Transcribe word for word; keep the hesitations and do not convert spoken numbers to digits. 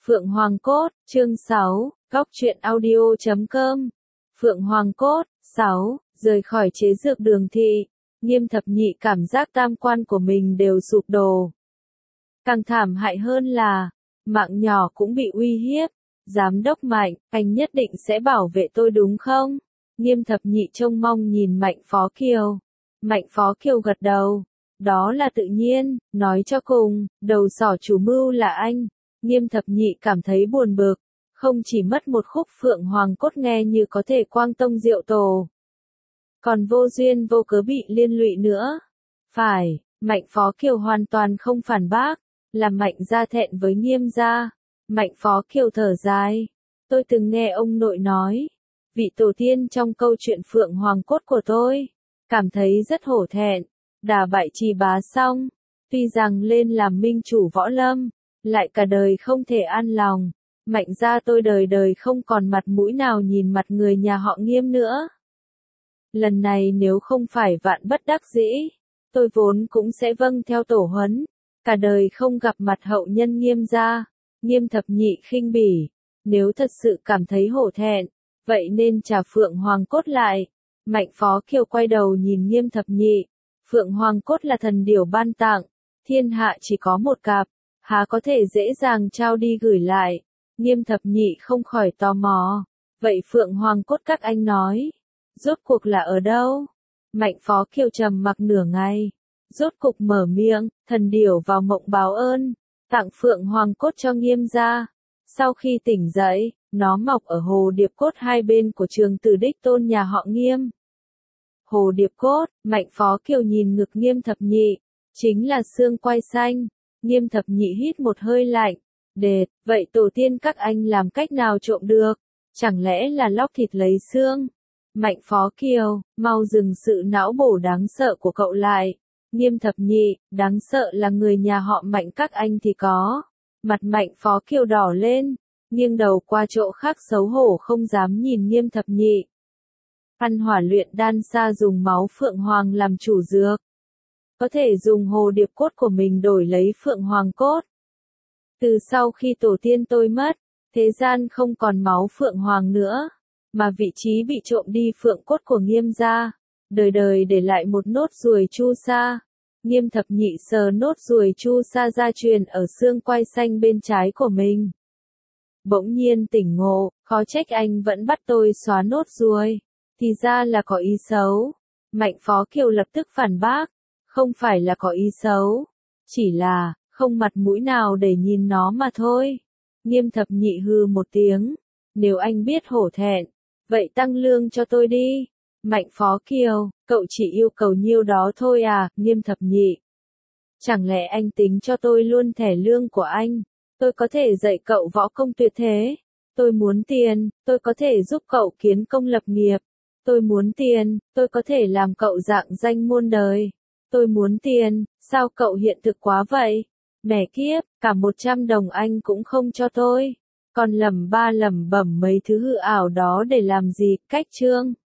Phượng Hoàng Cốt, chương sáu, góc truyện audio chấm com. Phượng Hoàng Cốt, sáu, rời khỏi chế dược đường thị, Nghiêm Thập Nhị cảm giác tam quan của mình đều sụp đổ. Càng thảm hại hơn là, mạng nhỏ cũng bị uy hiếp. Giám đốc Mạnh, anh nhất định sẽ bảo vệ tôi đúng không? Nghiêm Thập Nhị trông mong nhìn Mạnh Phó Kiều. Mạnh Phó Kiều gật đầu. Đó là tự nhiên, nói cho cùng, đầu sỏ chủ mưu là anh. Nghiêm Thập Nhị cảm thấy buồn bực, không chỉ mất một khúc Phượng Hoàng Cốt nghe như có thể quang tông diệu tổ, còn vô duyên vô cớ bị liên lụy nữa. Phải, Mạnh Phó Kiều hoàn toàn không phản bác, làm Mạnh gia thẹn với Nghiêm gia. Mạnh Phó Kiều thở dài, tôi từng nghe ông nội nói, vị tổ tiên trong câu chuyện Phượng Hoàng Cốt của tôi, cảm thấy rất hổ thẹn, đả bại Trì Bá xong, tuy rằng lên làm minh chủ võ lâm, lại cả đời không thể an lòng. Mạnh gia tôi đời đời không còn mặt mũi nào nhìn mặt người nhà họ Nghiêm nữa. Lần này nếu không phải vạn bất đắc dĩ, tôi vốn cũng sẽ vâng theo tổ huấn, cả đời không gặp mặt hậu nhân Nghiêm gia. Nghiêm Thập Nhị khinh bỉ, nếu thật sự cảm thấy hổ thẹn, vậy nên trả Phượng Hoàng Cốt lại. Mạnh Phó Kiều quay đầu nhìn Nghiêm Thập Nhị, Phượng Hoàng Cốt là thần điểu ban tặng, thiên hạ chỉ có một cặp, há có thể dễ dàng trao đi gửi lại. Nghiêm Thập Nhị không khỏi tò mò, vậy Phượng Hoàng Cốt các anh nói, rốt cuộc là ở đâu? Mạnh Phó Kiều trầm mặc nửa ngày, rốt cục mở miệng, thần điểu vào mộng báo ơn, tặng Phượng Hoàng Cốt cho Nghiêm gia. Sau khi tỉnh dậy, nó mọc ở hồ điệp cốt hai bên của trường Tử Đích Tôn nhà họ Nghiêm. Hồ điệp cốt, Mạnh Phó Kiều nhìn ngực Nghiêm Thập Nhị, chính là xương quai xanh. Nghiêm Thập Nhị hít một hơi lạnh, đệt, vậy tổ tiên các anh làm cách nào trộm được? Chẳng lẽ là lóc thịt lấy xương? Mạnh Phó Kiều, mau dừng sự não bổ đáng sợ của cậu lại. Nghiêm Thập Nhị, đáng sợ là người nhà họ Mạnh các anh thì có. Mặt Mạnh Phó Kiều đỏ lên, nghiêng đầu qua chỗ khác xấu hổ không dám nhìn Nghiêm Thập Nhị. Ăn hỏa luyện đan sa dùng máu Phượng Hoàng làm chủ dược, có thể dùng hồ điệp cốt của mình đổi lấy Phượng Hoàng Cốt. Từ sau khi tổ tiên tôi mất, thế gian không còn máu Phượng Hoàng nữa, mà vị trí bị trộm đi Phượng Cốt của Nghiêm gia, đời đời để lại một nốt ruồi chu sa. Nghiêm Thập Nhị sờ nốt ruồi chu sa gia truyền ở xương quai xanh bên trái của mình. Bỗng nhiên tỉnh ngộ, khó trách anh vẫn bắt tôi xóa nốt ruồi, thì ra là có ý xấu. Mạnh Phó Kiều lập tức phản bác, không phải là có ý xấu, chỉ là, không mặt mũi nào để nhìn nó mà thôi. Nghiêm Thập Nhị hừ một tiếng, nếu anh biết hổ thẹn, vậy tăng lương cho tôi đi. Mạnh Phó Kiều, cậu chỉ yêu cầu nhiêu đó thôi à? Nghiêm Thập Nhị, chẳng lẽ anh tính cho tôi luôn thẻ lương của anh? Tôi có thể dạy cậu võ công tuyệt thế. Tôi muốn tiền, tôi có thể giúp cậu kiến công lập nghiệp. Tôi muốn tiền, tôi có thể làm cậu rạng danh muôn đời. Tôi muốn tiền, sao cậu hiện thực quá vậy? Mẹ kiếp, cả một trăm đồng anh cũng không cho tôi. Còn lẩm ba lẩm bẩm mấy thứ hư ảo đó để làm gì? Cách chương.